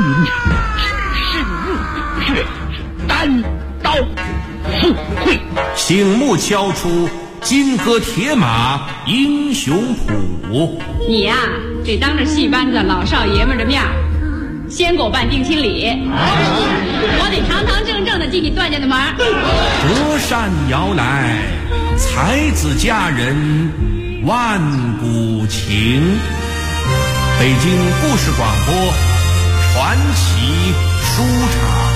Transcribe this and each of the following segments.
云长，深入骨血，单刀赴会。 醒目敲出金戈铁马英雄谱。 你呀，得当着戏班子老少爷们的面先给我办定亲礼，我得堂堂正正的进你段家的门。 折扇摇来，才子佳人万古情。北京故事广播传奇书场。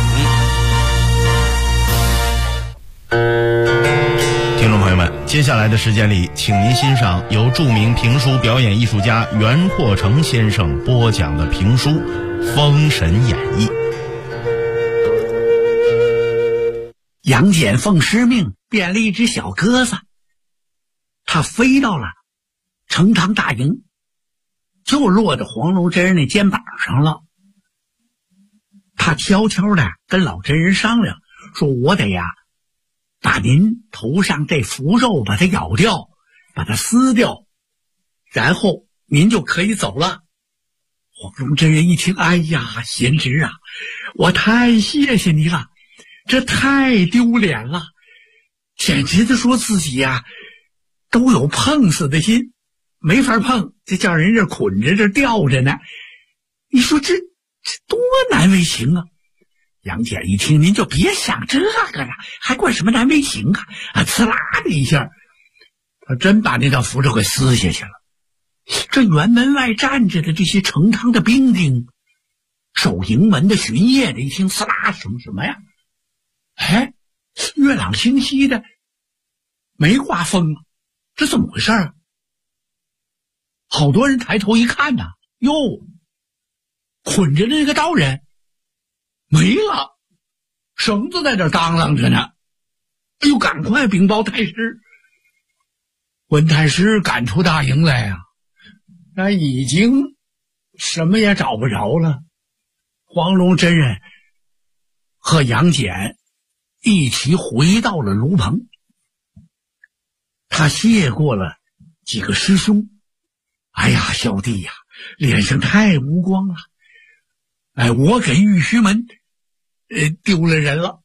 听众朋友们，接下来的时间里，请您欣赏由著名评书表演艺术家袁阔成先生播讲的评书《封神演义》。 杨戬奉师命变了一只小鸽子，他飞到了成汤大营，就落到黄龙真人的肩膀上了。他悄悄地跟老真人商量，说我得把您头上这符咒把它咬掉，把它撕掉，然后您就可以走了。黄龙真人一听，哎呀，贤侄啊，我太谢谢你了，这太丢脸了，简直的说自己都有碰死的心，没法碰，这叫人这捆着这吊着呢，你说这多难为情啊。杨戬一听，您就别想这个了，还管什么难为情啊！呲啦的一下，他真把那道符咒给撕下去了。这辕门外站着的这些成汤的兵丁，守营门的巡夜的一听，呲啦，什么呀？哎，月朗星稀的，没刮风啊，这怎么回事啊？好多人抬头一看呐，哟，捆着的那个刀人没了，绳子在这当啷着呢。哎呦，赶快禀报太师。文太师赶出大营来那已经什么也找不着了。黄龙真人和杨戬一起回到了卢棚，他谢过了几个师兄。哎呀，小弟呀，脸上太无光了，我给玉虚门丢了人了，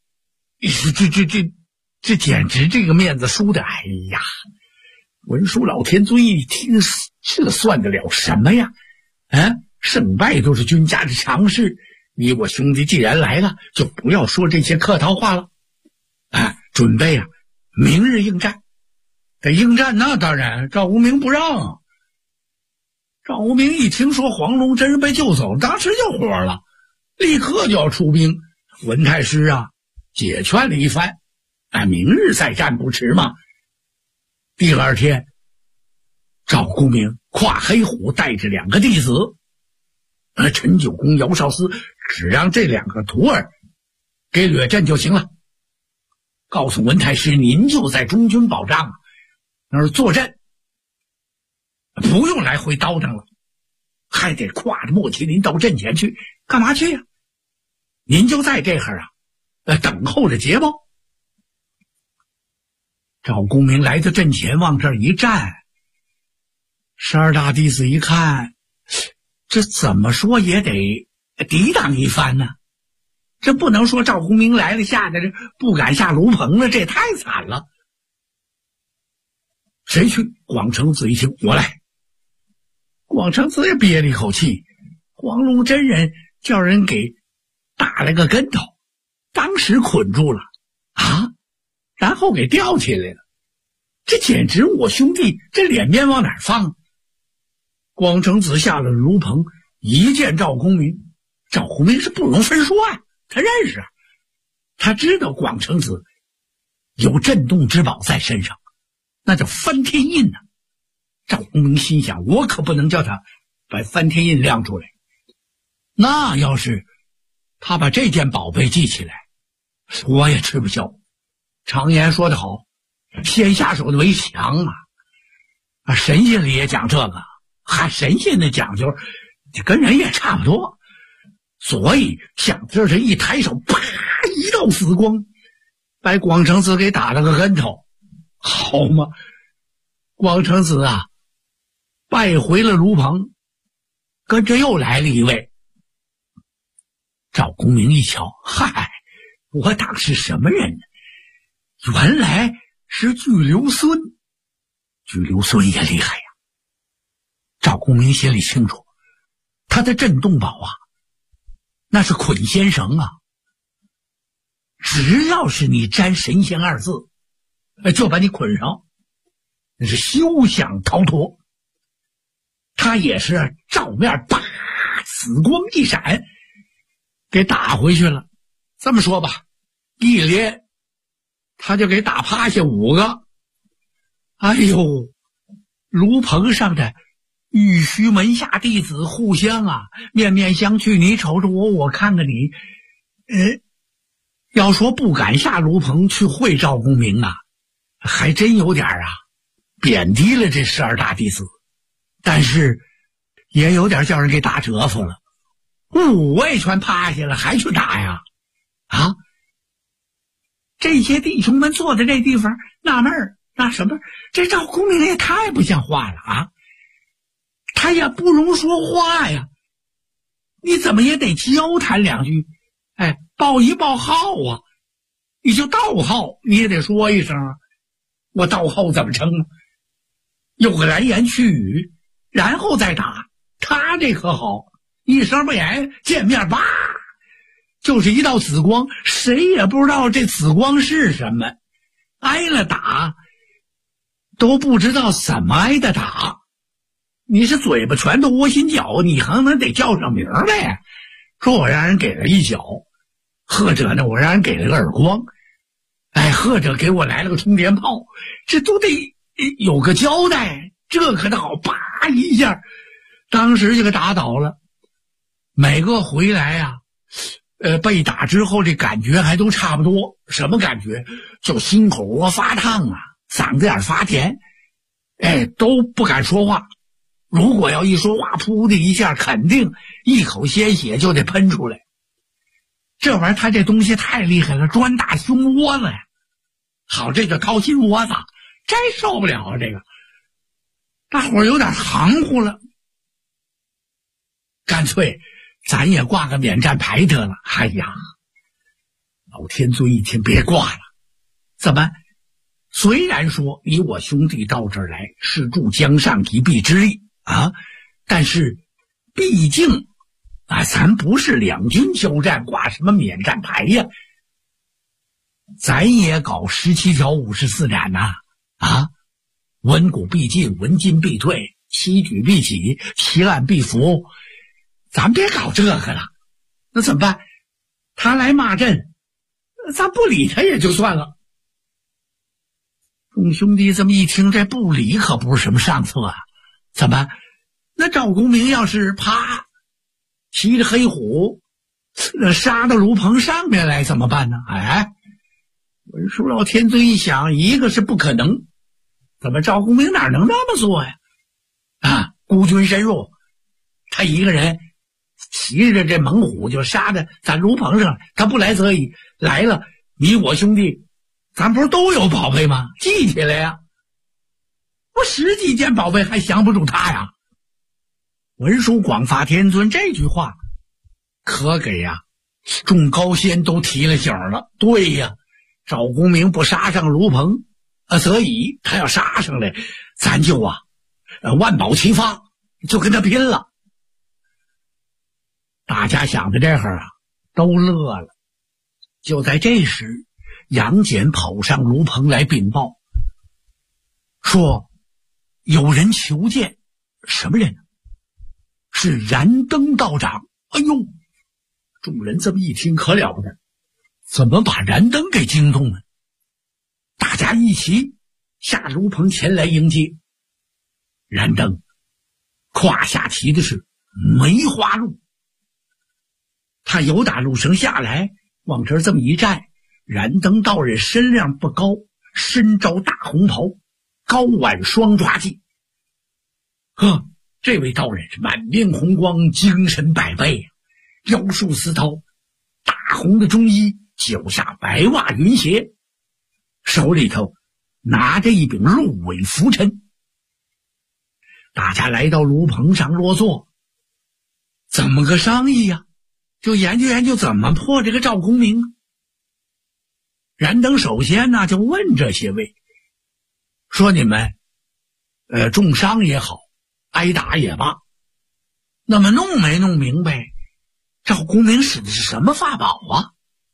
这简直这个面子输的，哎呀！文殊老天尊一听，这算得了什么呀？胜败都是君家的常事，你我兄弟既然来了，就不要说这些客套话了。准备明日应战。这应战那当然赵无名不让。赵无名一听说黄龙真人被救走，当时就火了，立刻就要出兵。文太师解劝了一番，明日再战不迟嘛。第二天，赵公明跨黑虎带着2个弟子，陈九公、姚少司，只让这2个徒儿给掠阵就行了。告诉文太师，您就在中军保障那儿坐镇，不用来回叨腾了，还得挎着莫麒麟到阵前去，干嘛去呀？您就在这儿等候着捷报。赵公明来到阵前，往这儿一站，12大弟子一看，这怎么说也得抵挡一番呢。这不能说赵公明来了，吓得不敢下炉棚了，这也太惨了。谁去？广成子一听，我来。广成子也憋了一口气，黄龙真人叫人给打了个跟头，当时捆住了然后给吊起来了。这简直我兄弟这脸面往哪儿放？广成子下了炉棚，一见赵公明，赵公明是不容分说他认识他知道广成子有震动之宝在身上，那叫翻天印赵公明心想，我可不能叫他把翻天印亮出来，那要是他把这件宝贝记起来，我也吃不消。常言说得好，先下手的为强神仙里也讲这个，神仙的讲究跟人也差不多。所以想这一抬手，啪，一道紫光把广成子给打了个跟头，好嘛，广成子败回了卢棚，跟着又来了一位。 赵公明一瞧，嗨，我当是什么人呢？原来是巨留孙。巨留孙也厉害呀。赵公明心里清楚，他的镇洞宝啊，那是捆仙绳啊。只要是你沾神仙二字，就把你捆上，那是休想逃脱。他也是照面啪，紫光一闪，给打回去了。这么说吧，一连他就给打趴下5个。哎呦，炉棚上的玉虚门下弟子互相啊，面面相觑，你瞅着我，我看看你。要说不敢下炉棚去会赵公明啊，还真有点啊贬低了这12大弟子，但是也有点叫人给打折服了。5位全趴下了，还去打呀？啊！这些弟兄们坐在这地方纳闷儿，那什么，这赵公明也太不像话了啊！他也不容说话呀，你怎么也得交谈2句，报一报号啊！你就道号你也得说一声啊！我道号怎么称啊？有个来言去语，然后再打。他这可好，一声不言，见面吧，就是一道紫光，谁也不知道这紫光是什么，挨了打都不知道怎么挨的打。你是嘴巴全都窝心脚，你还能得叫上名来，说我让人给了一脚，或者呢我让人给了个耳光，或者给我来了个冲天炮，这都得有个交代。这可好，啪一下当时就给打倒了。每个回来啊被打之后这感觉还都差不多。什么感觉？就心口窝发烫啊，嗓子眼发甜，都不敢说话。如果要一说话，噗的一下，肯定一口鲜血就得喷出来。这玩意儿他这东西太厉害了，专打胸窝子呀。好，这就掏心窝子，真受不了啊！这个大伙儿有点含糊了，干脆咱也挂个免战牌得了。哎呀，老天尊一听，别挂了。怎么？虽然说你我兄弟到这儿来是助江上一臂之力啊，但是毕竟咱不是两军交战，挂什么免战牌呀？咱也搞17条54斩呐！文古必进，文进必退，七举必起，七案必服。咱别搞这个了，那怎么办？他来骂阵，咱不理他也就算了。众兄弟这么一听，这不理可不是什么上策啊！怎么？那赵公明要是啪骑着黑虎杀到炉棚上面来怎么办呢？文殊老天尊一想，一个是不可能，怎么赵公明哪能那么做呀？孤军深入，他一个人骑着这猛虎就杀在咱炉棚上，他不来则已，来了你我兄弟咱不是都有宝贝吗？记起来呀！我10几件宝贝还降不住他呀！文殊广发天尊这句话可给众高仙都提了醒了。对呀，赵公明不杀上炉棚则已，他要杀上来，咱就万宝齐发，就跟他拼了。大家想到这儿都乐了。就在这时，杨戬跑上炉棚来禀报，说有人求见。什么人？是燃灯道长。哎呦，众人这么一听可了不得，怎么把燃灯给惊动了？大家一齐下炉棚前来迎接。燃灯胯下骑的是梅花鹿，他由打路绳下来，往这儿这么一站。燃灯道人身量不高，身着大红袍，高挽双抓髻。这位道人是满面红光，精神百倍腰束丝绦，大红的中衣，脚下白袜云鞋，手里头拿着一柄鹿尾拂尘。大家来到炉棚上落座，怎么个商议呀？ 就研究研究怎么破这个赵公明。燃灯首先呢就问这些位，说你们重伤也好，挨打也罢，那么弄没弄明白赵公明使的是什么法宝啊？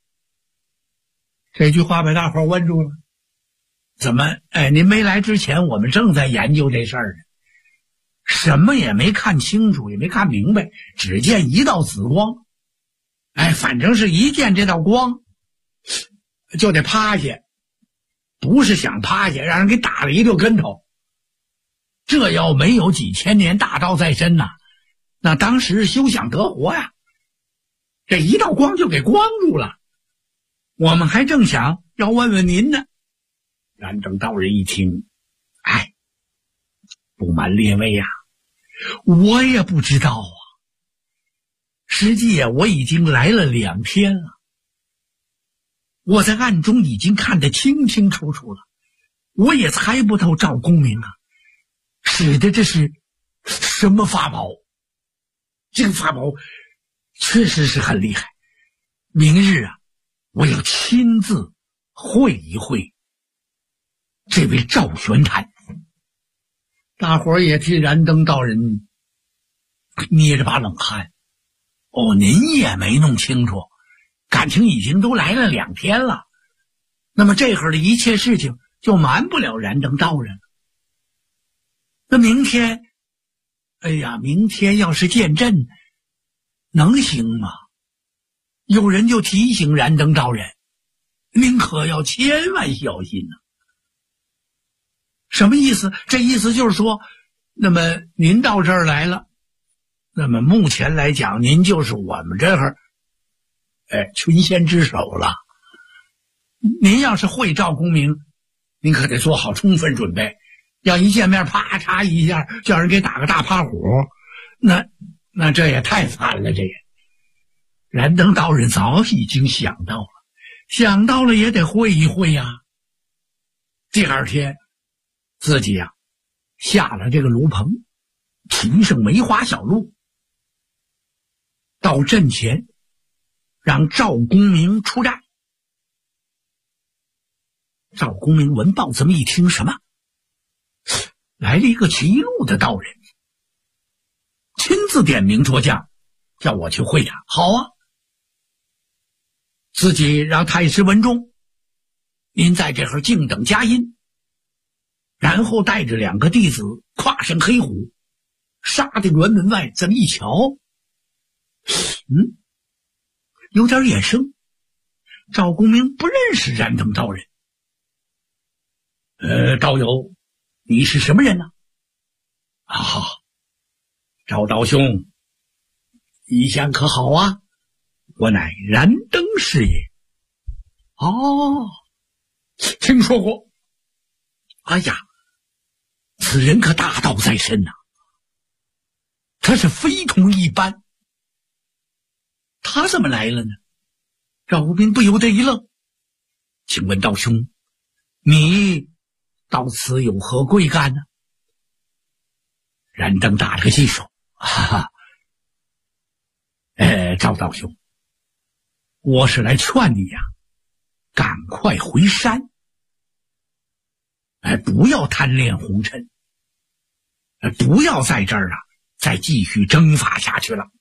这句话把大伙问住了。怎么您没来之前我们正在研究这事儿呢，什么也没看清楚，也没看明白，只见一道紫光，反正是一见这道光就得趴下，不是想趴下，让人给打了一溜跟头。这要没有几千年大道在身呐，那当时休想得活呀，这一道光就给光住了。我们还正想要问问您呢。燃灯道人一听，不瞒列位啊，我也不知道啊。实际我已经来了2天了，我在暗中已经看得清清楚楚了，我也猜不透赵公明啊使的这是什么法宝。这个法宝确实是很厉害，明日啊，我要亲自会一会这位赵玄坛。大伙儿也替燃灯道人捏着把冷汗。您也没弄清楚，感情已经都来了2天了，那么这会儿的一切事情就瞒不了燃灯道人了。那明天明天要是见朕能行吗？有人就提醒燃灯道人，您可要千万小心啊。什么意思？这意思就是说，那么您到这儿来了，那么目前来讲，您就是我们这儿群仙之首了。您要是会赵公明，您可得做好充分准备，要一见面啪嚓一下叫人给打个大趴火，那这也太惨了。这也燃灯道人早已经想到了也得会一会呀。第2天自己下了这个炉棚，骑上梅花小路，到阵前让赵公明出战。赵公明闻报这么一听，什么？来了一个骑路的道人，亲自点名捉将，叫我去会他。好啊，自己让太师文忠，您在这会儿静等佳音，然后带着2个弟子跨上黑虎，杀到辕门外。这么一瞧，有点眼生。赵公明不认识燃灯道人。道友，你是什么人呢？赵道兄，一向可好啊？我乃燃灯师也。听说过。此人可大道在身呐，他是非同一般。他怎么来了呢？赵公明不由得一愣。请问道兄，你到此有何贵干呢？燃灯打了个记手，赵道兄，我是来劝你赶快回山，不要贪恋红尘，不要在这儿再继续征伐下去了。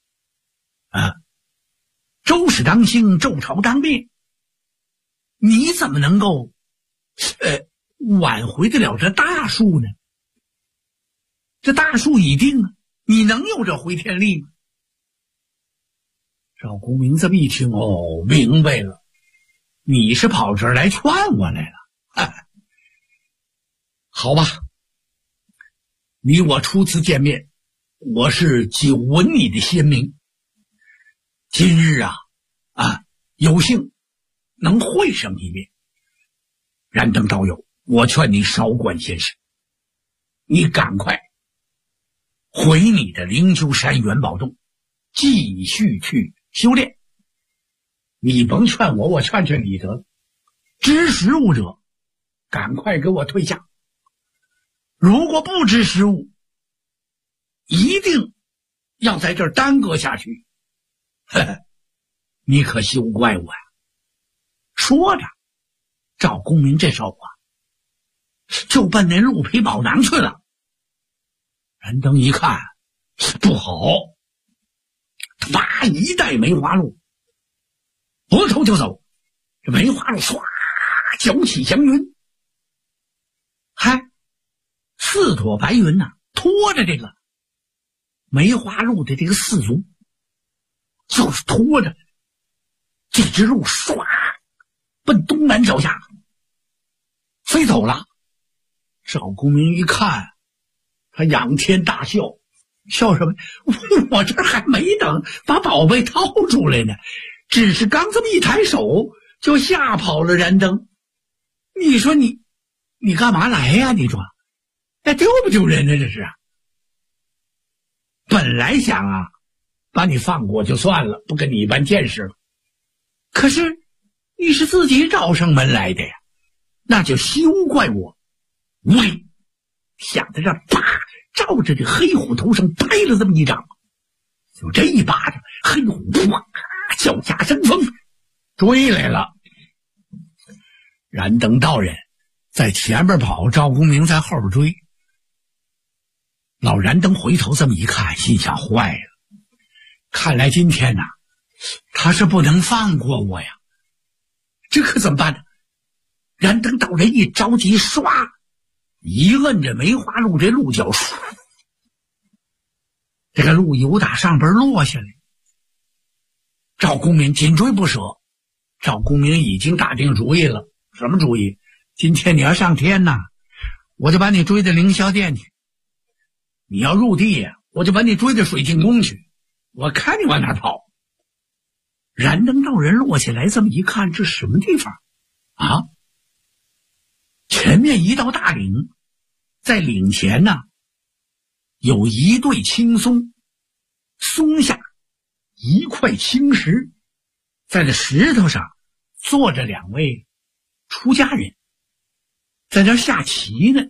周氏当兴，周朝当灭，你怎么能够挽回得了这大树呢？这大树已定啊，你能有这回天力吗？赵公明这么一听，明白了，你是跑这儿来劝我来了。好吧，你我初次见面，我是久闻你的仙名，今日有幸能会上一面。燃灯道友，我劝你少管闲事，你赶快回你的灵鹫山元宝洞，继续去修炼。你甭劝我，我劝劝你得了。知时务者，赶快给我退下。如果不知时务，一定要在这儿耽搁下去， 你可休怪我呀。说着，赵公明这手啊，就奔那鹿皮宝囊去了。燃灯一看，不好，啪一带梅花鹿，拨头就走。这梅花鹿唰搅起祥云，嗨，4朵白云呐，拖着这个梅花鹿的这个4足，就是拖着这只鹿唰奔东南脚下飞走了。赵公明一看，他仰天大笑，笑什么？我这还没等把宝贝掏出来呢，只是刚这么一抬手就吓跑了燃灯。你说你干嘛来呀？你说那丢不丢人呢？这是啊。本来想啊把你放过就算了，不跟你一般见识了，可是你是自己找上门来的呀，那就休怪我。喂，想在这啪照着这黑虎头上拍了这么一掌，就这一巴掌，黑虎哇脚下生风追来了。燃灯道人在前边跑，赵公明在后边追。老燃灯回头这么一看，心想坏了，看来今天他是不能放过我呀，这可怎么办呢？燃灯道人一着急，唰一摁着梅花鹿这鹿角，这个鹿由打上边落下来。赵公明紧追不舍。赵公明已经打定主意了，什么主意？今天你要上天呐，我就把你追到凌霄殿去；你要入地呀，我就把你追到水晶宫去。我看你往哪跑。燃灯道人落下来，这么一看，这什么地方啊？前面一道大岭，在岭前有一对青松，松下一块青石，在这石头上坐着2位出家人，在这下棋呢。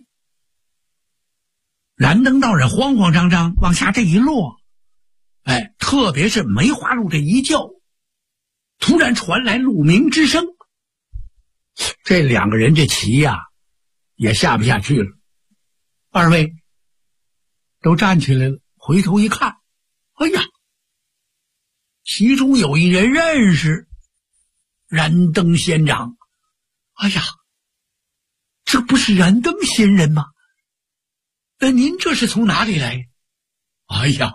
燃灯道人慌慌张张往下这一落，特别是梅花鹿这一叫，突然传来鹿鸣之声。这2个人这棋也下不下去了。2位都站起来了，回头一看，哎呀，其中有一人认识燃灯仙长。哎呀，这不是燃灯仙人吗？您这是从哪里来？哎呀，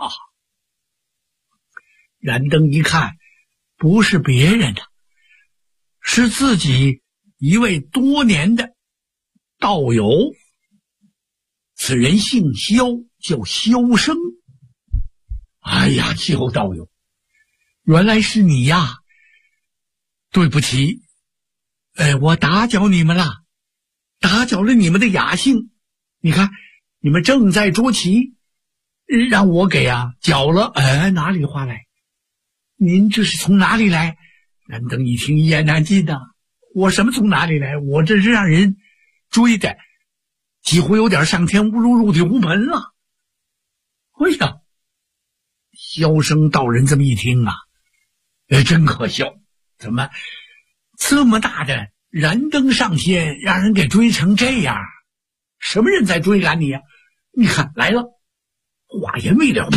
燃灯一看，不是别人是自己一位多年的道友。此人姓萧，叫萧生。哎呀，萧道友，原来是你呀！对不起，我打搅你们了，打搅了你们的雅兴。你看你们正在捉棋，让我给搅了。哪里话来？您这是从哪里来？燃灯一听，一言难尽我什么从哪里来？我这是让人追的，几乎有点上天无路入地无门了。哎呀，萧生道人这么一听真可笑，怎么这么大的燃灯上仙让人给追成这样？什么人在追赶你呀？你看来了，话言未了，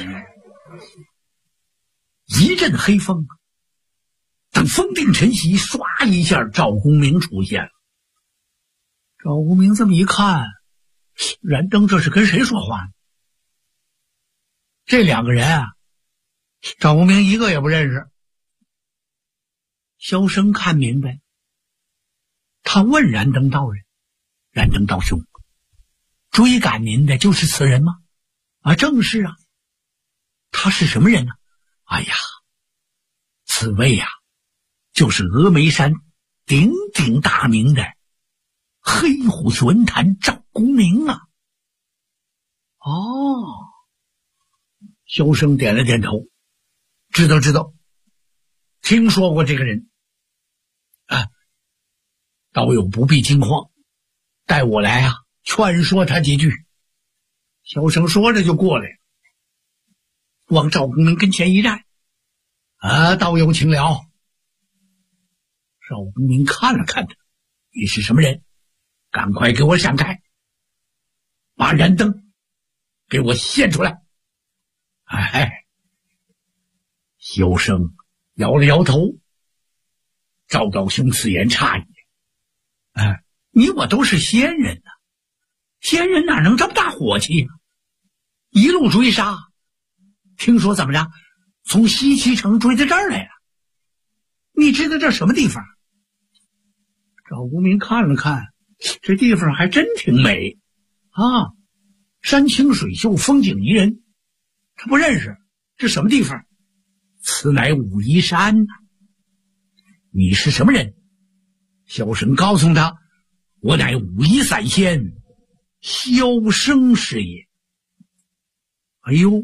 一阵黑风，等风定尘息，唰一下赵公明出现了。赵公明这么一看，燃灯这是跟谁说话呢？这2个人赵公明一个也不认识。萧生看明白，他问燃灯道人：“燃灯道兄，追赶您的就是此人吗？”正是啊。他是什么人呢？哎呀，此位就是峨眉山鼎鼎大名的黑虎玄坛赵公明萧生点了点头，知道，听说过这个人。道友不必惊慌，带我来劝说他几句。萧生说着就过来，往赵公明跟前一站。 道友请了。赵公明看了看他，你是什么人？赶快给我闪开，把燃灯给我现出来。萧生摇了摇头。赵道兄此言差矣。你我都是仙人呐，仙人哪能这么大火气啊？一路追杀，听说怎么着，从西岐城追到这儿来了。你知道这什么地方？赵公明看了看，这地方还真挺美啊，山清水秀，风景宜人。他不认识，这什么地方？此乃武夷山呐。你是什么人？萧生告诉他，我乃武夷散仙萧生是也。哎呦，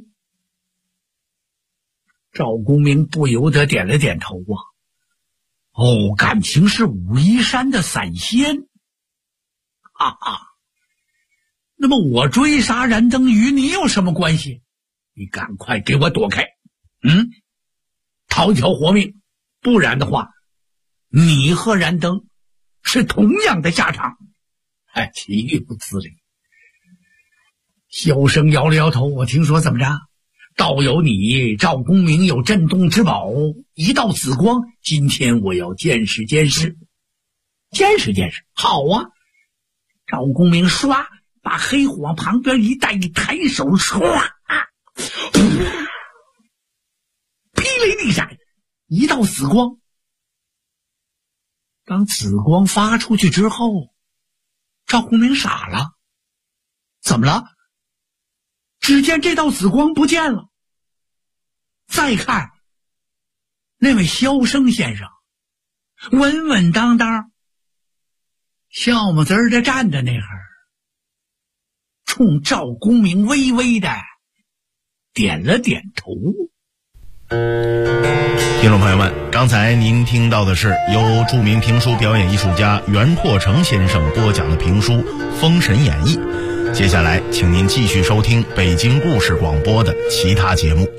赵公明不由得点了点头啊。感情是武夷山的散仙。那么我追杀燃灯与你有什么关系？你赶快给我躲开，逃一条活命，不然的话，你和燃灯是同样的下场。岂不自理？萧生摇了摇头，我听说怎么着，道友你赵公明有镇洞之宝，一道紫光，今天我要见识见识。见识见识，好啊！赵公明唰把黑火往旁边一带，一抬手，唰，霹雷地闪，一道紫光。当紫光发出去之后，赵公明傻了。怎么了？只见这道紫光不见了。再看那位萧生先生，稳稳当当，笑么滋儿的站在那儿，冲赵公明微微的点了点头。 听众朋友们，刚才您听到的是由著名评书表演艺术家袁阔成先生播讲的评书《封神演义》。接下来请您继续收听北京故事广播的其他节目。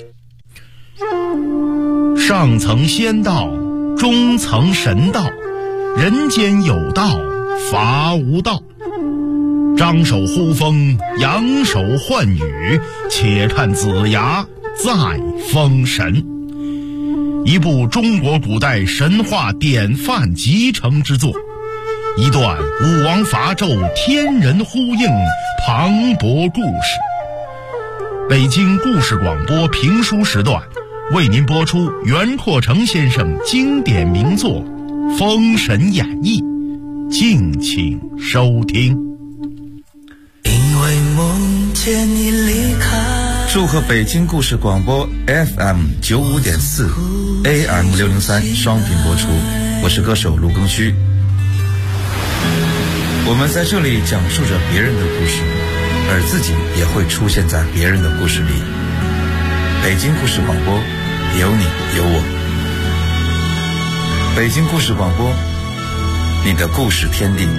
上层仙道，中层神道，人间有道，伐无道。张手呼风，扬手唤雨，且看子牙在封神。一部中国古代神话典范集成之作，一段武王伐纣天人呼应磅礴故事。北京故事广播评书时段为您播出袁阔成先生经典名作《封神演义》，敬请收听。 因为梦见你离开，祝贺北京故事广播 FM 95.4 AM 603双频播出，我是歌手卢庚戌。我们在这里讲述着别人的故事，而自己也会出现在别人的故事里。北京故事广播，有你有我。北京故事广播，你的故事天地。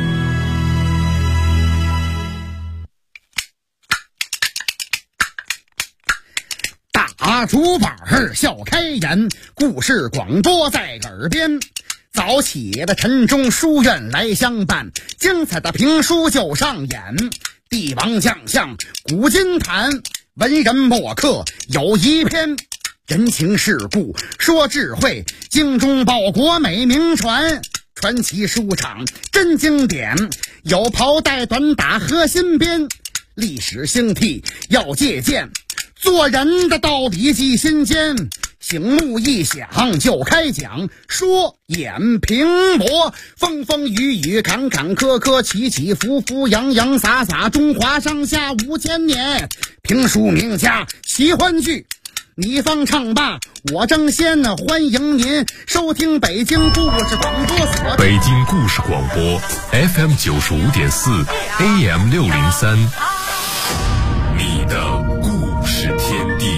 大竹板笑开颜，故事广播在耳边。早起的晨钟书院来相伴，精彩的评书就上演。帝王将相古今谈，文人墨客有一篇。人情世故说智慧，精忠报国美名传。传奇书场真经典，有袍带短打和新编。历史兴替要借鉴，做人的道理记心间。醒目一响就开讲，说演评博，风风雨雨坎坎坷坷，起起伏伏洋洋洒洒，中华上下5000年。评书名家喜欢剧，你方唱罢我争先，欢迎您收听北京故事广播所。 北京故事广播 FM 95.4 AM 603，你的故事天地。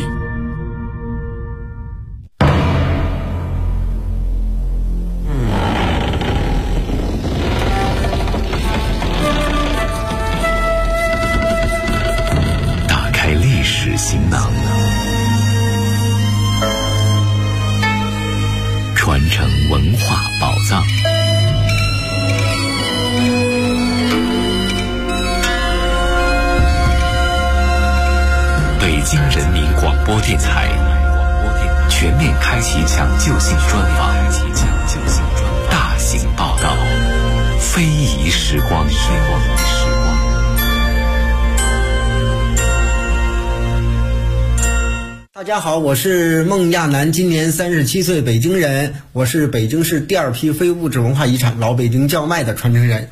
行囊， 京人民广播电台全面开启抢救性专访，大型报道，非遗时光。 大家好，我是孟亚楠，今年37岁，北京人。我是北京市第二批非物质文化遗产老北京叫卖的传承人。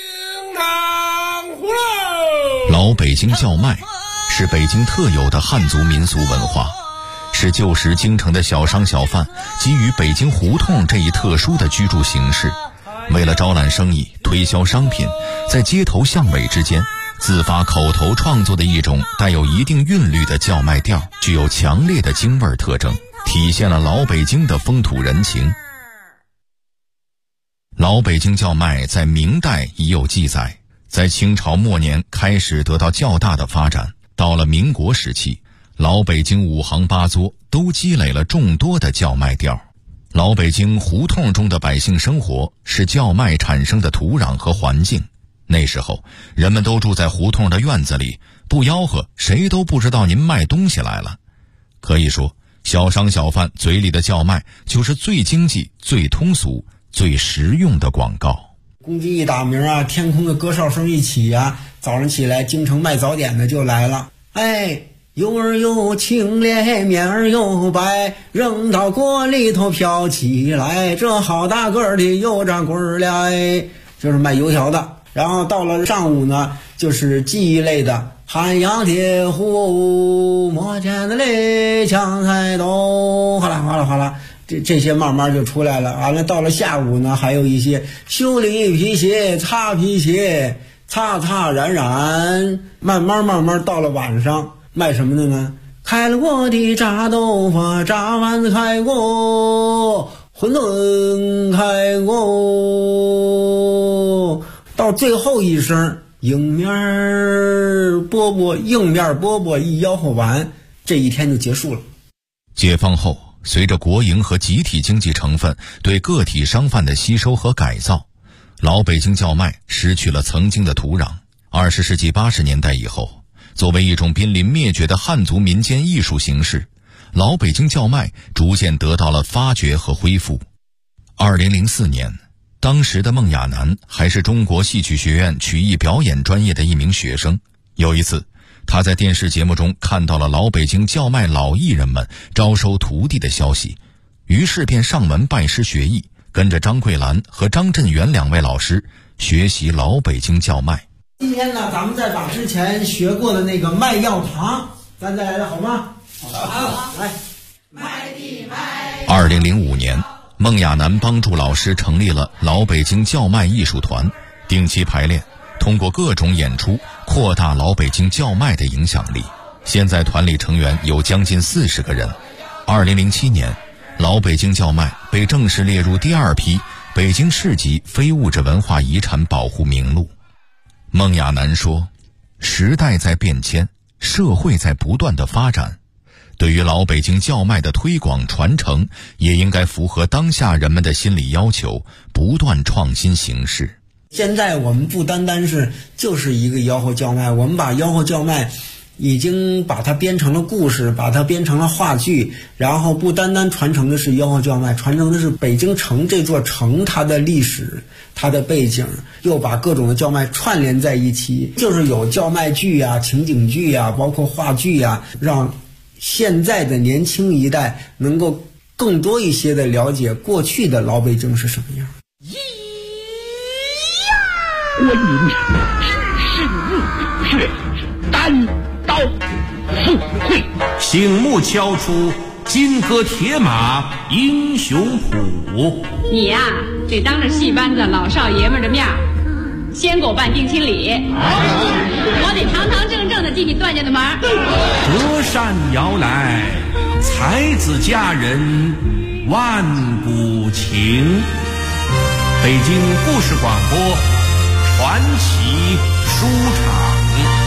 老北京叫卖是北京特有的汉族民俗文化，是旧时京城的小商小贩基于北京胡同这一特殊的居住形式，为了招揽生意、推销商品，在街头巷尾之间自发口头创作的一种带有一定韵律的叫卖调，具有强烈的京味特征，体现了老北京的风土人情。老北京叫卖在明代已有记载，在清朝末年开始得到较大的发展，到了民国时期，老北京五行八作都积累了众多的叫卖调。老北京胡同中的百姓生活是叫卖产生的土壤和环境。那时候人们都住在胡同的院子里，不吆喝谁都不知道您卖东西来了。可以说小商小贩嘴里的叫卖就是最经济、最通俗、最实用的广告。 公鸡一打鸣啊，天空的歌哨声一起啊，早上起来京城卖早点的就来了。哎，油儿又清咧，面儿又白，扔到锅里头飘起来，这好大个的油炸棍儿来，就是卖油条的。然后到了上午呢，就是技艺类的，汉阳铁壶磨尖的嘞，抢菜刀，哗啦哗啦哗啦，这些慢慢就出来了。完了到了下午呢，还有一些修理皮鞋、擦皮鞋，擦擦染染，慢慢到了晚上卖什么的呢？开了锅的炸豆腐，炸丸子开锅，馄饨开锅，到最后一声硬面饽饽一吆喝完，这一天就结束了。 解放后，随着国营和集体经济成分对个体商贩的吸收和改造，老北京叫卖失去了曾经的土壤。20世纪80年代以后，作为一种濒临灭绝的汉族民间艺术形式，老北京叫卖逐渐得到了发掘和恢复。2004年，当时的孟亚楠还是中国戏曲学院曲艺表演专业的一名学生。有一次，他在电视节目中看到了老北京叫卖老艺人们招收徒弟的消息，于是便上门拜师学艺，跟着张桂兰和张振元2位老师学习老北京叫卖。 今天呢，咱们再把之前学过的那个卖药堂，咱再来了好吗？好，来，卖地卖。 2005年，孟亚楠帮助老师成立了老北京叫卖艺术团，定期排练，通过各种演出扩大老北京叫卖的影响力。现在团里成员有将近40个人。2007年，老北京叫卖被正式列入第2批北京市级非物质文化遗产保护名录。孟亚楠说，时代在变迁，社会在不断的发展，对于老北京叫卖的推广传承，也应该符合当下人们的心理要求，不断创新形式。 现在我们不单单是就是一个吆喝叫卖，我们把吆喝叫卖已经把它编成了故事，把它编成了话剧，然后不单单传承的是吆喝叫卖，传承的是北京城这座城它的历史、它的背景，又把各种的叫卖串联在一起，就是有叫卖剧啊、情景剧啊，包括话剧啊，让现在的年轻一代能够更多一些的了解过去的老北京是什么样。 观音只是入血，单刀赴会， 醒目敲出金戈铁马英雄谱。 你呀，得当着戏班子老少爷们的面先给我办定亲礼，我得堂堂正正的进你段家的门。 隔山遥来，才子佳人万古情。北京故事广播传奇书场。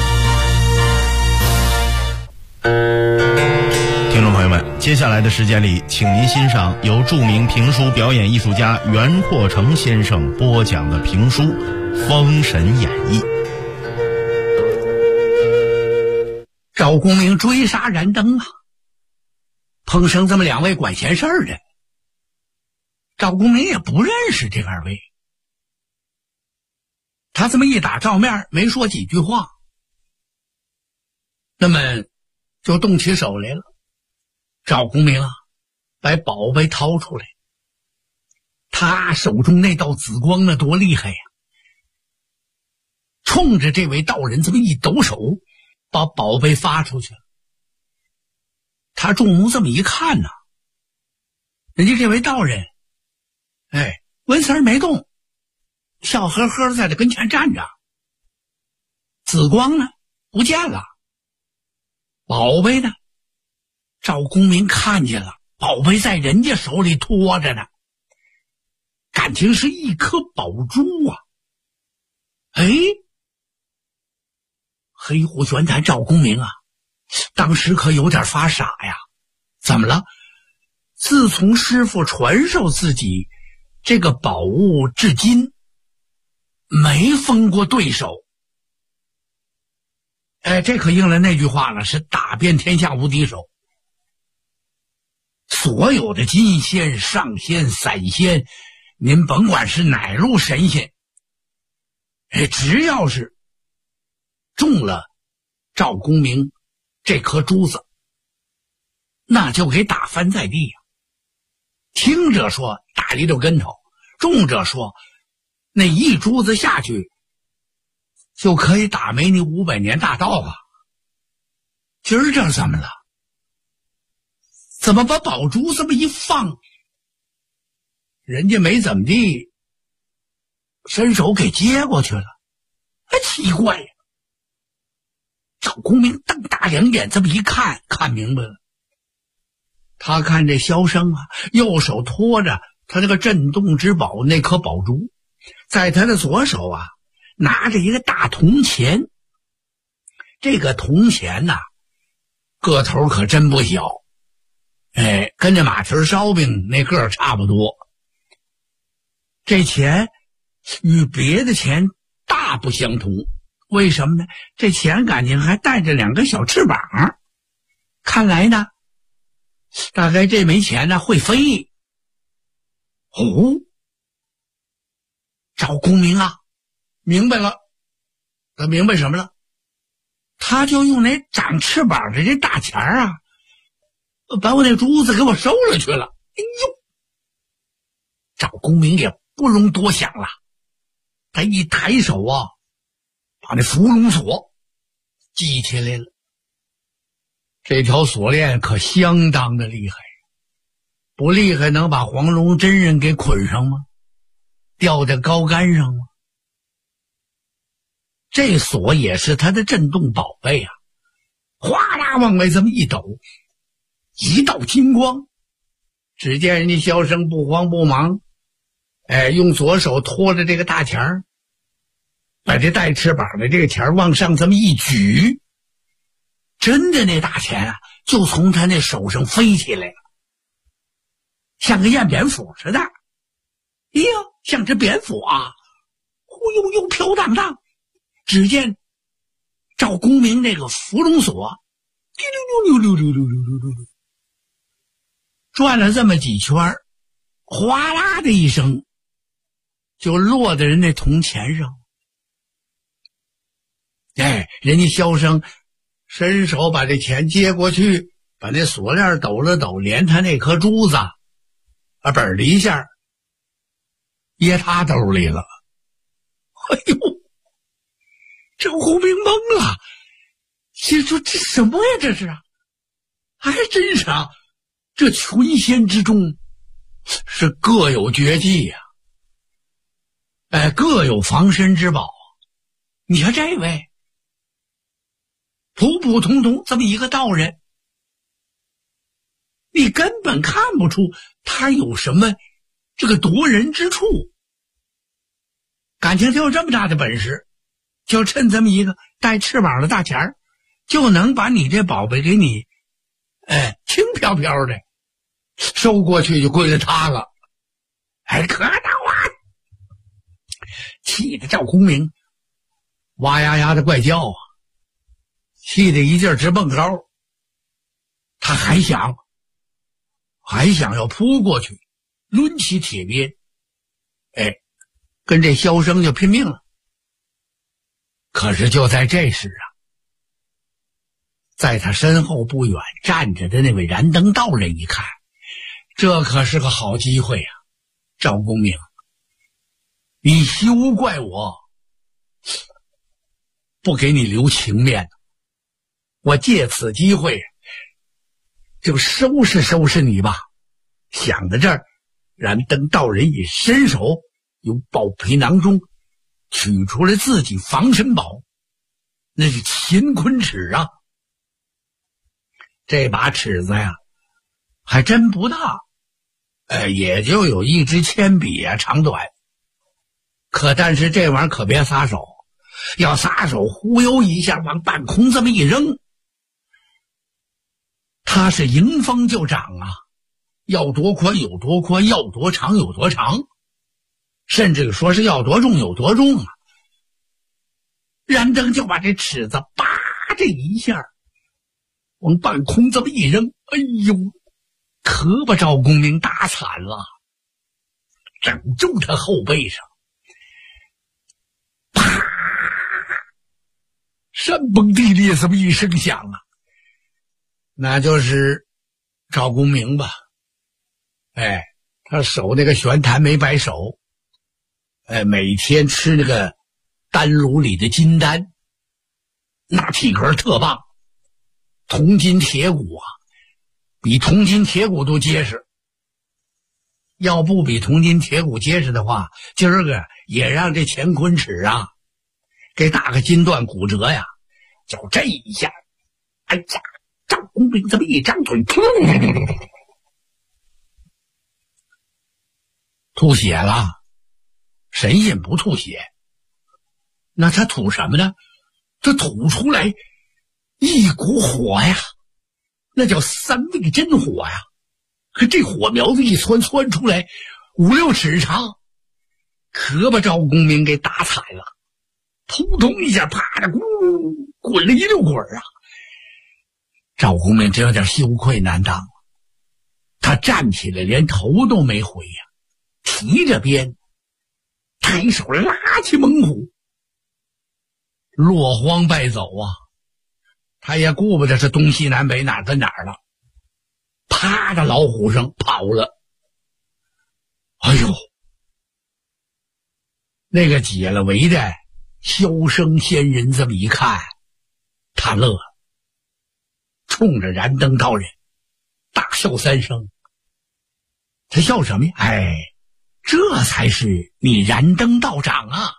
听众朋友们，接下来的时间里，请您欣赏由著名评书表演艺术家袁阔成先生播讲的评书《封神演义》。 赵赵公明追杀燃灯啊，碰上这么两位管闲事儿的，赵公明也不认识这二位，他这么一打照面，没说几句话，那么就动起手来了。赵公明啊，把宝贝掏出来，他手中那道紫光那多厉害呀！冲着这位道人这么一抖手，把宝贝发出去了。他众目这么一看呢，人家这位道人，纹丝儿没动，笑呵呵在这跟前站着。紫光呢不见了，宝贝呢？赵公明看见了，宝贝在人家手里托着呢，感情是一颗宝珠啊！黑虎玄坛赵公明啊，当时可有点发傻呀。怎么了？自从师父传授自己这个宝物至今，没封过对手。这可应了那句话了，是打遍天下无敌手。所有的金仙、上仙、散仙，您甭管是哪路神仙，只要是中了赵公明这颗珠子，那就给打翻在地呀。听着说打一溜跟头，重者说那一珠子下去就可以打没你500年大道啊！今儿这怎么了？怎么把宝珠这么一放，人家没怎么地，伸手给接过去了？奇怪呀！赵公明瞪大两眼，这么一看，看明白了。他看这萧生啊，右手托着他那个震动之宝那颗宝珠，在他的左手啊拿着一个大铜钱。这个铜钱呐，个头可真不小，跟这马蹄烧饼那个儿差不多。这钱与别的钱大不相同，为什么呢？这钱感情还带着2个小翅膀，看来呢，大概这枚钱呢会飞。赵公明啊，明白了，他明白什么了？他就用那长翅膀的这大钱啊，把我那珠子给我收了去了。赵公明也不容多想了，他一抬手啊，把那伏龙锁系起来了。这条锁链可相当的厉害，不厉害能把黄龙真人给捆上吗？吊在高杆上吗？这锁也是他的震动宝贝啊，哗啦往外这么一抖，一道金光。只见人家萧生不慌不忙，用左手托着这个大钱儿，把这带翅膀的这个钱往上这么一举，真的那大钱啊就从他那手上飞起来了，像个燕蝙蝠似的。像只蝙蝠啊，忽悠悠飘荡荡。只见赵公明那个伏龙锁溜溜溜溜溜溜溜溜溜转了这么几圈，哗啦的一声就落在人那铜钱上。人家萧生伸手把这钱接过去，把那锁链抖了抖，连他那颗珠子本了一下掖他兜里了。赵公明懵了，心说这什么呀？这是啊，还真是啊，这群仙之中是各有绝技呀，各有防身之宝。你看这位普普通通这么一个道人，你根本看不出他有什么这个夺人之处，感情他有这么大的本事，就趁这么一个带翅膀的大钱儿，就能把你这宝贝给你轻飘飘的收过去，就归了他了。可倒啊！气得赵公明哇呀呀的怪叫啊！ 气得一劲儿直蹦高。他还想要扑过去，抡起铁鞭，跟这萧生就拼命了。可是就在这时啊，在他身后不远站着的那位燃灯道人一看，这可是个好机会啊！赵公明，你休怪我不给你留情面，我借此机会就收拾你吧。想到这儿，燃灯道人一伸手，由包皮囊中取出了自己防身宝，那是乾坤尺啊。这把尺子呀，还真不大，也就有一支铅笔啊长短。但是这玩意儿可别撒手，要撒手忽悠一下往半空这么一扔，它是迎风就长啊，要多宽有多宽，要多长有多长，甚至说是要多重有多重啊。燃灯就把这尺子叭这一下往半空这么一扔，哎呦，可把赵公明打惨了，正中他后背上，啪，山崩地裂这么一声响啊，那就是赵公明吧。他手那个玄坛没摆手，每天吃那个丹炉里的金丹，那体格特棒，铜筋铁骨啊，比铜筋铁骨都结实。要不比铜筋铁骨结实的话，今儿个也让这乾坤尺啊给打个筋断骨折呀。就这一下，哎呀，赵公明这么一张嘴，吐血了。神仙不吐血，那他吐什么呢？这吐出来一股火呀，那叫三味真火呀。可这火苗子一窜出来5、6尺长，可把赵公明给打惨了，扑通一下啪的滚了一溜滚啊。赵公明真有点羞愧难当了，他站起来连头都没回呀，提着鞭抬手拉起猛虎，落荒败走啊。他也顾不得是东西南北哪儿跟哪儿了，啪的老虎声跑了。哎呦，那个解了围的萧生仙人这么一看，他乐了，冲着燃灯道人大笑3声。他笑什么呀？这才是你燃灯道长啊！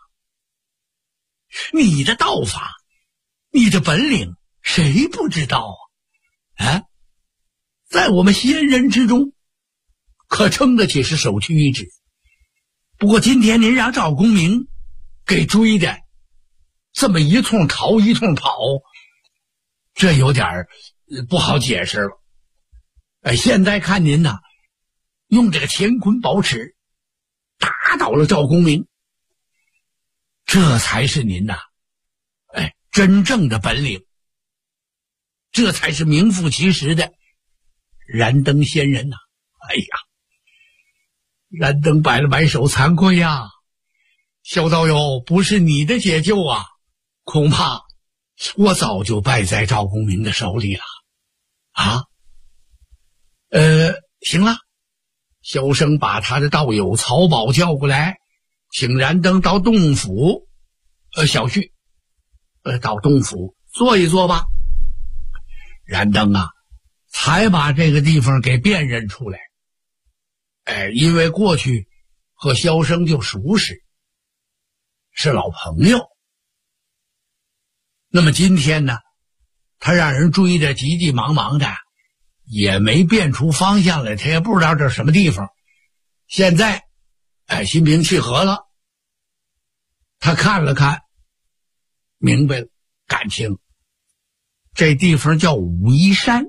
你的道法，你的本领，谁不知道啊？在我们仙人之中，可称得起是首屈一指。不过今天您让赵公明给追的这么一通逃一通跑，这有点不好解释了。现在看您呢，用这个乾坤宝尺打倒了赵公明，这才是您呐，真正的本领，这才是名副其实的燃灯仙人呐。哎呀，燃灯摆了摆手，惭愧呀，萧道友，不是你的解救啊，恐怕我早就败在赵公明的手里了啊。行了，萧生把他的道友曹宝叫过来，请燃灯到洞府小婿到洞府坐一坐吧。燃灯啊才把这个地方给辨认出来，因为过去和萧生就熟识，是老朋友。那么今天呢，他让人追得急急忙忙的，也没辨出方向来，他也不知道这是什么地方。现在心平气和了，他看了看，明白了，感情这地方叫武夷山。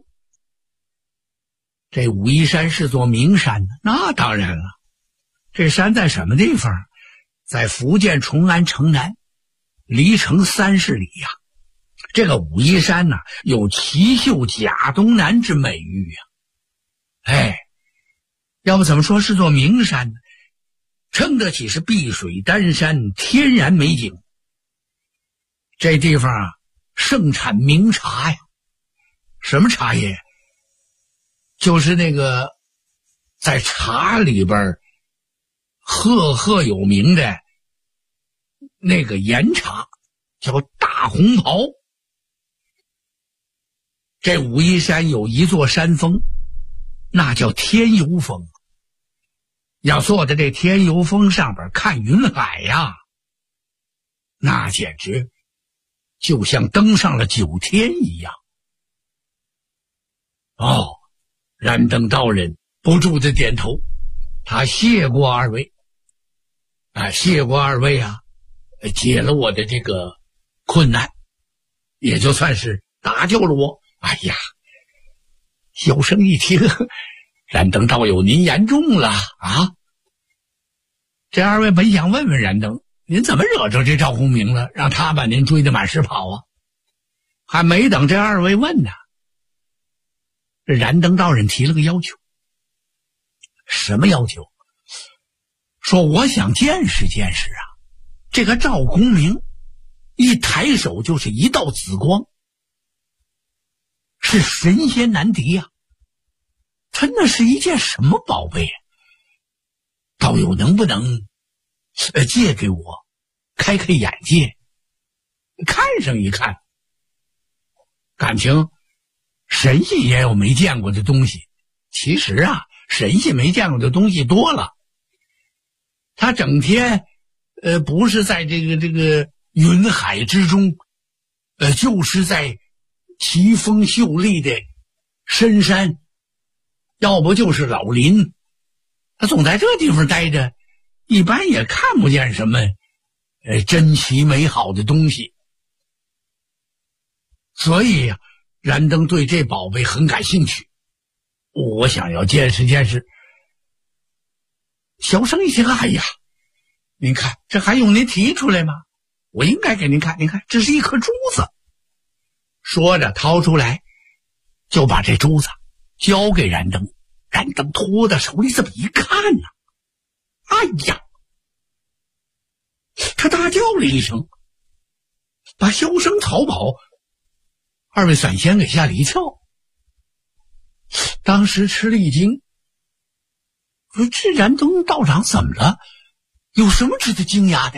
这武夷山是座名山，那当然了，这山在什么地方？在福建崇安城南，离城30里呀。 这个武夷山呐，有奇秀甲东南之美誉呀。哎，要不怎么说是座名山呢？称得起是碧水丹山，天然美景。这地方啊，盛产名茶呀。什么茶叶？就是那个在茶里边赫有名的那个岩茶，叫大红袍。这武夷山有一座山峰，那叫天游峰。要坐在这天游峰上边看云海呀，那简直就像登上了9天一样。哦，燃灯道人不住的点头，他谢过二位，谢过二位啊，解了我的这个困难，也就算是搭救了我。哎呀，小生一听，燃灯道友您言重了啊！这二位本想问问燃灯，您怎么惹着这赵公明了，让他把您追得满市跑啊？还没等这二位问呢，这燃灯道人提了个要求。什么要求？说我想见识见识啊，这个赵公明一抬手就是一道紫光，是神仙难敌啊！他那是一件什么宝贝啊？道友能不能借给我开开眼界，看上一看？感情神仙也有没见过的东西。其实啊，神仙没见过的东西多了。他整天不是在这个云海之中，就是在奇峰秀丽的深山，要不就是老林。他总在这地方待着，一般也看不见什么珍奇美好的东西。所以呀，燃灯对这宝贝很感兴趣，我想要见识见识。小生一听，哎呀，您看这还用您提出来吗？我应该给您看，您看这是一颗珠子。说着掏出来，就把这珠子交给燃灯。燃灯托在手里这么一看呢，哎呀，他大叫了一声，把萧生、曹宝二位散仙给吓了一跳。当时吃了一惊，说这燃灯道长怎么了？有什么值得惊讶的？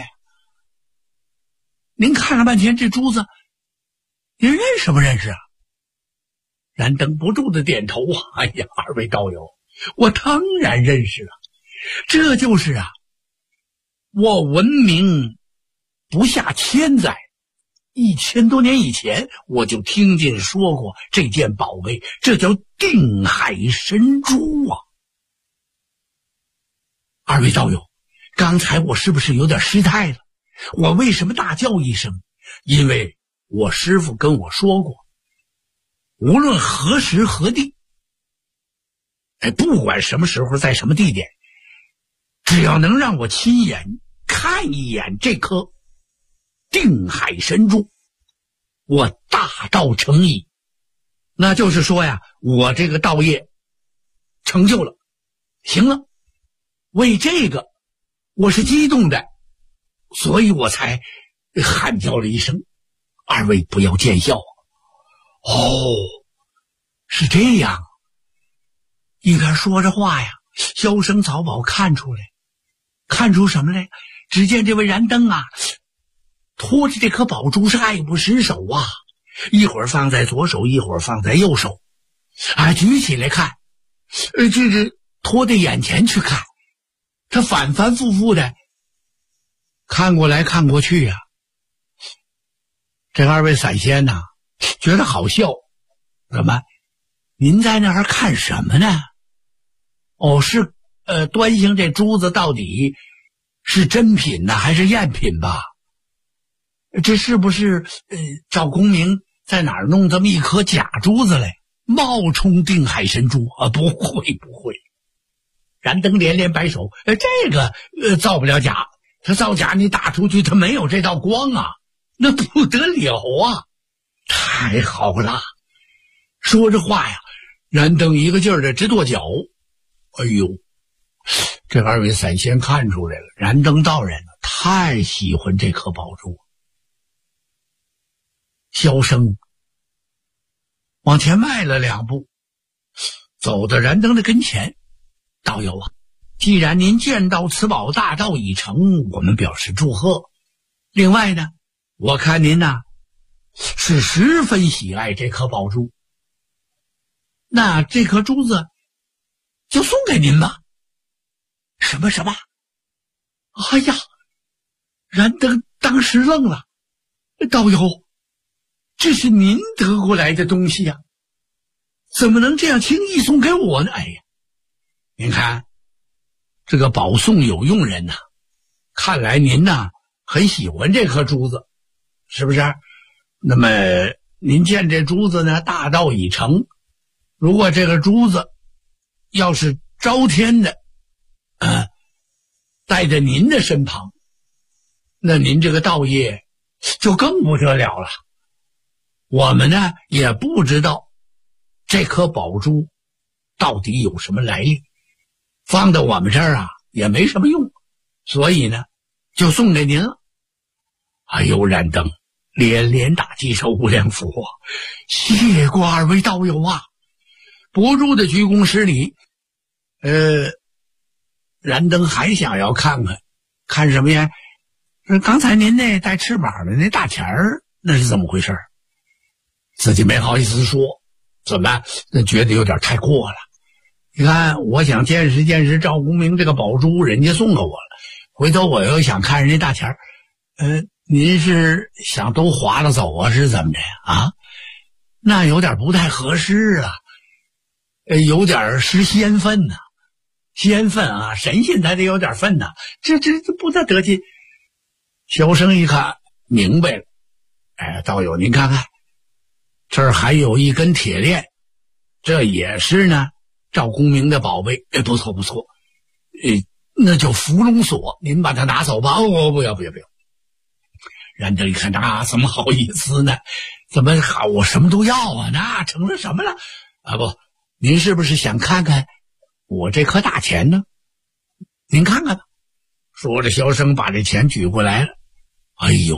您看了半天这珠子，您认识不认识啊？燃灯不住的点头啊！哎呀，二位道友，我当然认识了，这就是啊，我闻名不下1000载，1000多年以前我就听见说过这件宝贝，这叫定海神珠啊！二位道友，刚才我是不是有点失态了？我为什么大叫一声？因为我师父跟我说过，无论何时何地，不管什么时候在什么地点，只要能让我亲眼看一眼这颗定海神珠，我大道成矣。那就是说呀，我这个道业成就了。行了，为这个我是激动的，所以我才喊叫了一声，二位不要见笑。哦，是这样。一边说着话呀，萧生、曹宝看出什么来？只见这位燃灯啊，拖着这颗宝珠是爱不释手啊，一会儿放在左手，一会儿放在右手，举起来看，这拖在眼前去看，他反反复复的看过来看过去啊。这二位散仙呐，觉得好笑。怎么？您在那儿看什么呢？哦，是端详这珠子到底是真品呢还是赝品吧？这是不是赵公明在哪儿弄这么一颗假珠子来，冒充定海神珠啊？不会。燃灯连连摆手，这个造不了假，他造假你打出去他没有这道光啊，那不得了啊！ 太好了！说着话呀，燃灯一个劲儿的直跺脚。哎呦，这二位散仙看出来了，燃灯道人太喜欢这颗宝珠。萧生往前迈了2步，走到燃灯的跟前。道友啊，既然您见到此宝大道已成，我们表示祝贺。另外呢，我看您呐是十分喜爱这颗宝珠，那这颗珠子就送给您吧。什么？哎呀，燃灯当时愣了。道友，这是您得过来的东西呀，怎么能这样轻易送给我呢？哎呀，您看这个保送有用人呐，看来您呐很喜欢这颗珠子，是不是？那么您见这珠子呢大道已成，如果这个珠子要是朝天的带在您的身旁，那您这个道业就更不得了了。我们呢也不知道这颗宝珠到底有什么来历，放到我们这儿啊也没什么用，所以呢就送给您了。哎呦，燃灯连连打击手无量佛，谢过二位道友啊！不住的鞠躬施礼。燃灯还想要看什么呀？刚才您那带翅膀的那大钱儿，那是怎么回事？自己没好意思说，怎么那觉得有点太过了。你看，我想见识赵公明这个宝珠，人家送给我了，回头我又想看人家大钱儿，您是想都划了走啊，是怎么着呀？啊，那有点不太合适啊，有点失仙分呐。仙分啊，神仙他得有点分呐，这不太得劲。萧生一看明白了，道友您看看，这儿还有一根铁链，这也是呢赵公明的宝贝。不错，那叫伏龙锁，您把它拿走吧。不要。燃灯一看，那怎么好意思呢？怎么好，我什么都要啊，那成了什么了啊？不，您是不是想看看我这颗大钱呢？您看看吧。说着，萧生把这钱举过来了。哎呦，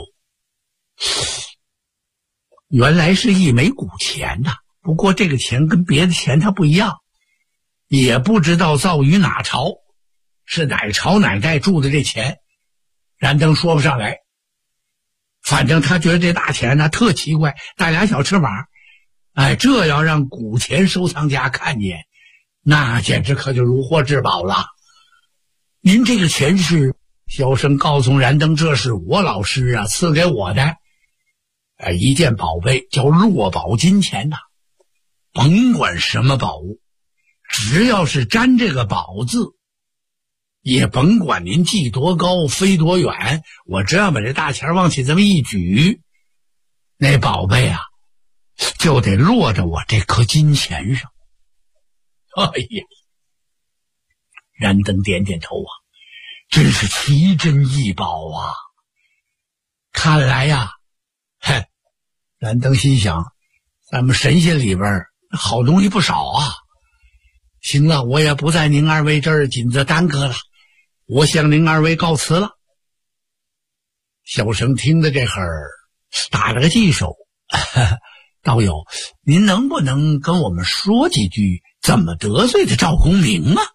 原来是一枚古钱呐！不过这个钱跟别的钱它不一样，也不知道造于哪朝，是哪朝哪代铸的这钱，燃灯说不上来。反正他觉得这大钱呢特奇怪，带俩小翅膀，这要让古钱收藏家看见，那简直可就如获至宝了。您这个钱是？萧生告诉燃灯，这是我老师啊赐给我的，一件宝贝叫落宝金钱呐。甭管什么宝物，只要是沾这个宝字，也甭管您技多高飞多远，我只要把这大钱往起这么一举，那宝贝啊就得落着我这颗金钱上。哎呀，燃灯点点头啊，真是奇珍异宝啊！看来呀，燃灯心想，咱们神仙里边好东西不少啊。行了，我也不在您二位这儿紧着耽搁了，我向您二位告辞了。小生听的这会儿打了个记手，道友，您能不能跟我们说几句怎么得罪的赵公明啊？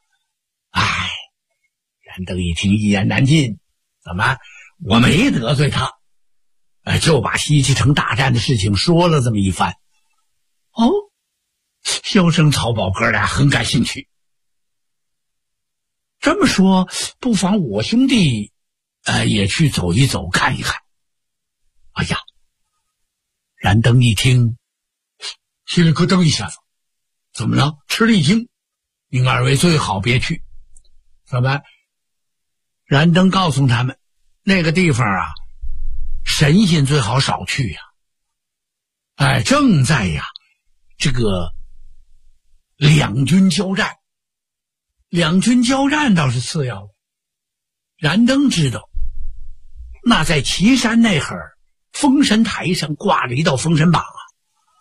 燃灯一听一言难尽，怎么我没得罪他，就把西岐城大战的事情说了这么一番。萧生曹宝哥俩很感兴趣。这么说，不妨我兄弟也去走一走看一看。哎呀，燃灯一听心里咯噔一下子，怎么了？吃了一惊。您二位最好别去。怎么？燃灯告诉他们，那个地方啊，神仙最好少去呀。正在呀这个两军交战，两军交战倒是次要的。燃灯知道，那在岐山那会儿，封神台上挂着一道封神榜啊，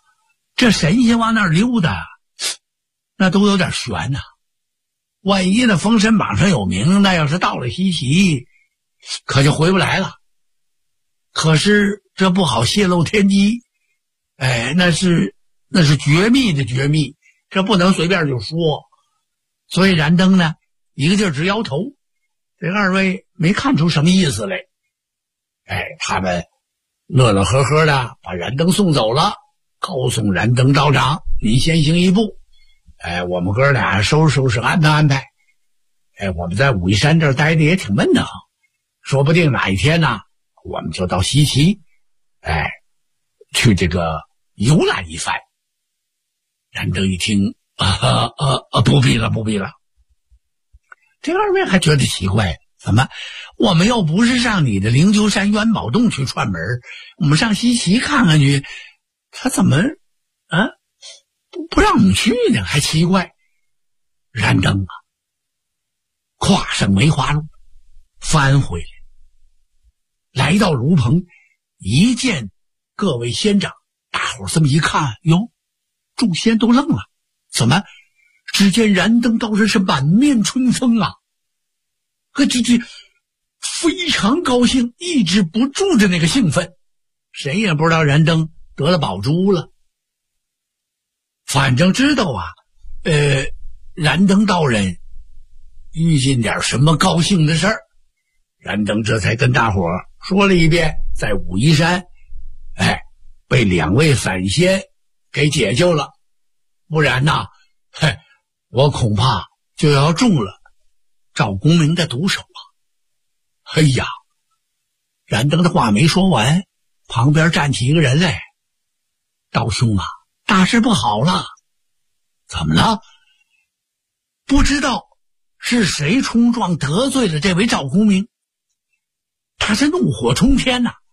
这神仙往那儿溜达，那都有点悬呐。万一那封神榜上有名，那要是到了西岐，可就回不来了。可是这不好泄露天机，那是绝密的绝密，这不能随便就说。所以燃灯呢，一个劲儿直摇头。这二位没看出什么意思来。他们乐乐呵呵的把燃灯送走了，告诉燃灯道长，您先行一步。我们哥俩收拾收拾，安排安排。我们在武夷山这儿待的也挺闷的，说不定哪一天呢，我们就到西岐，去这个游览一番。燃灯一听，不必了，不必了。这二位还觉得奇怪，怎么我们又不是上你的灵鹫山元宝洞去串门，我们上西岐看看去，他怎么不让我们去呢？还奇怪。燃灯跨上梅花鹿，翻回来，来到炉棚，一见各位仙长，大伙这么一看，哟，众仙都愣了。怎么？只见燃灯道人是满面春风啊！这非常高兴，抑制不住的那个兴奋。谁也不知道燃灯得了宝珠了，反正知道燃灯道人遇见点什么高兴的事儿。燃灯这才跟大伙说了一遍，在武夷山被2位散仙给解救了，不然呐我恐怕就要中了赵公明的毒手啊！哎呀，燃灯的话没说完，旁边站起一个人来。道兄啊，大事不好了！怎么了？不知道是谁冲撞得罪了这位赵公明，他是怒火冲天呐！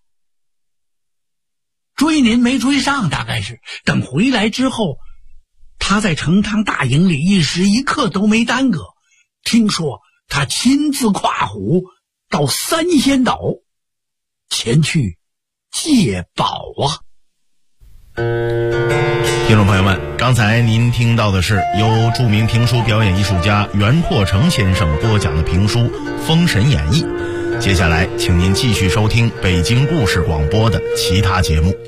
追您没追上，大概是等回来之后，他在成汤大营里一时一刻都没耽搁。听说他亲自跨虎到3仙岛前去借宝啊！ 听众朋友们，刚才您听到的是由著名评书表演艺术家袁阔成先生播讲的评书《封神演义》。接下来请您继续收听北京故事广播的其他节目。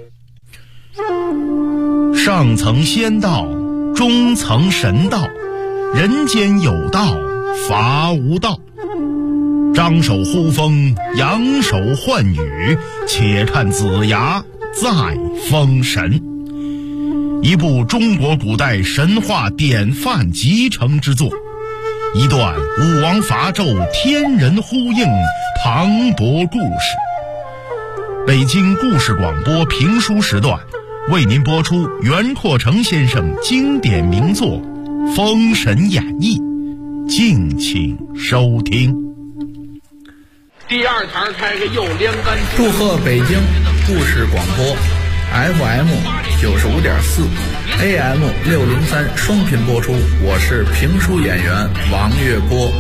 上层仙道，中层神道，人间有道，伐无道。张手呼风，扬手唤雨，且看子牙再封神。一部中国古代神话典范集成之作，一段武王伐纣天人呼应磅礴故事。北京故事广播评书时段为您播出袁阔成先生经典名作《封神演义》，敬请收听。 第2堂开个右连杆。 祝贺北京故事广播 FM 95.4 AM 603双频播出，我是评书演员王月波。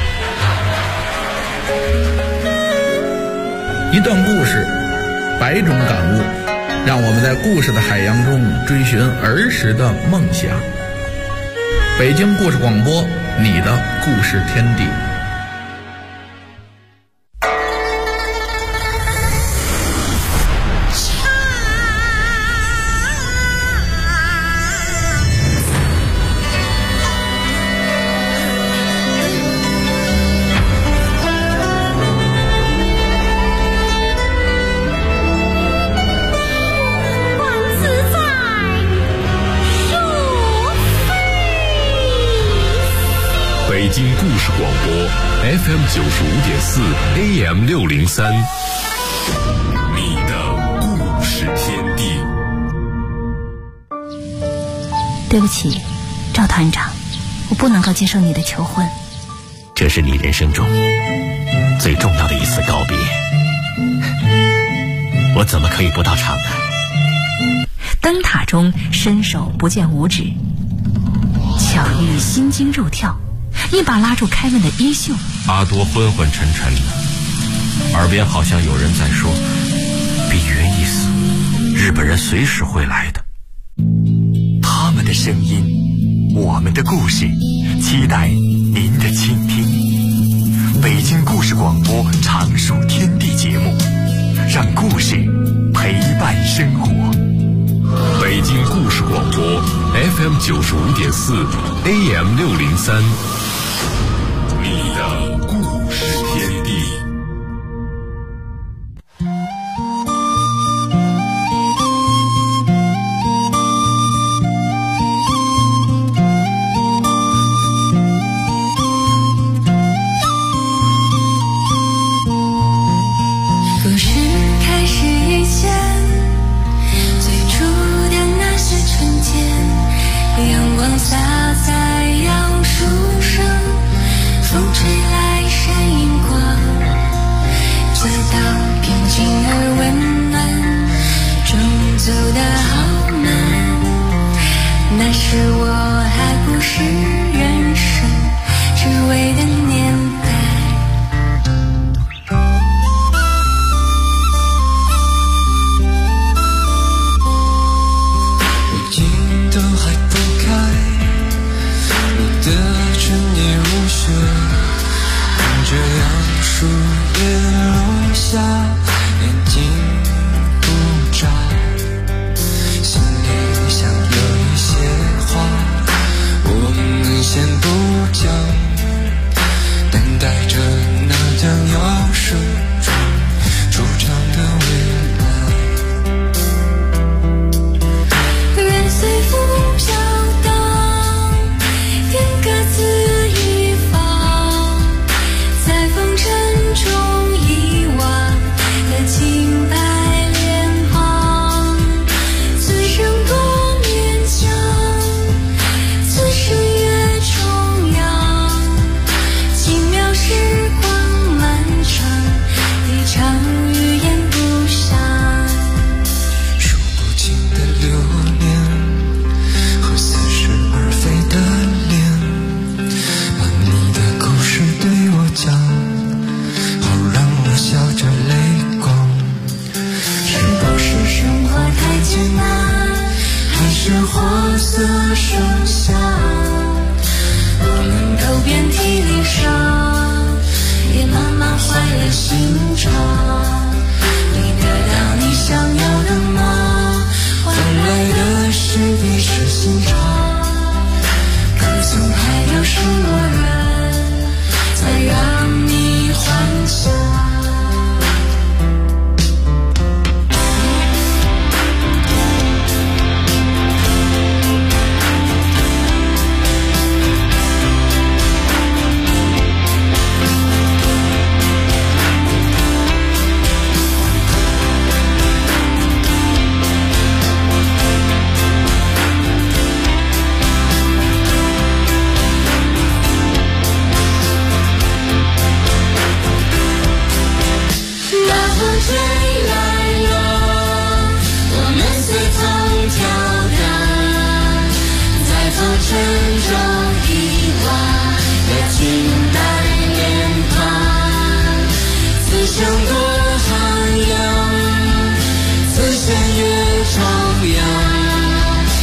一段故事，100种感悟，让我们在故事的海洋中追寻儿时的梦想。北京故事广播，你的故事天地。 北京故事广播 FM 95.4 AM 603，你的故事天地。 对不起，赵团长，我不能够接受你的求婚。 这是你人生中最重要的一次告别，我怎么可以不到场呢？ 灯塔中伸手不见五指，巧遇心惊肉跳，一把拉住凯文的衣袖。 阿多昏昏沉沉的，耳边好像有人在说：“碧云一死，日本人随时会来的。” 声音，我们的故事，期待您的倾听。北京故事广播常树天地节目，让故事陪伴生活。 北京故事广播 FM 95.4 AM 603，你的故事天地。 是心肠，可曾还有什么人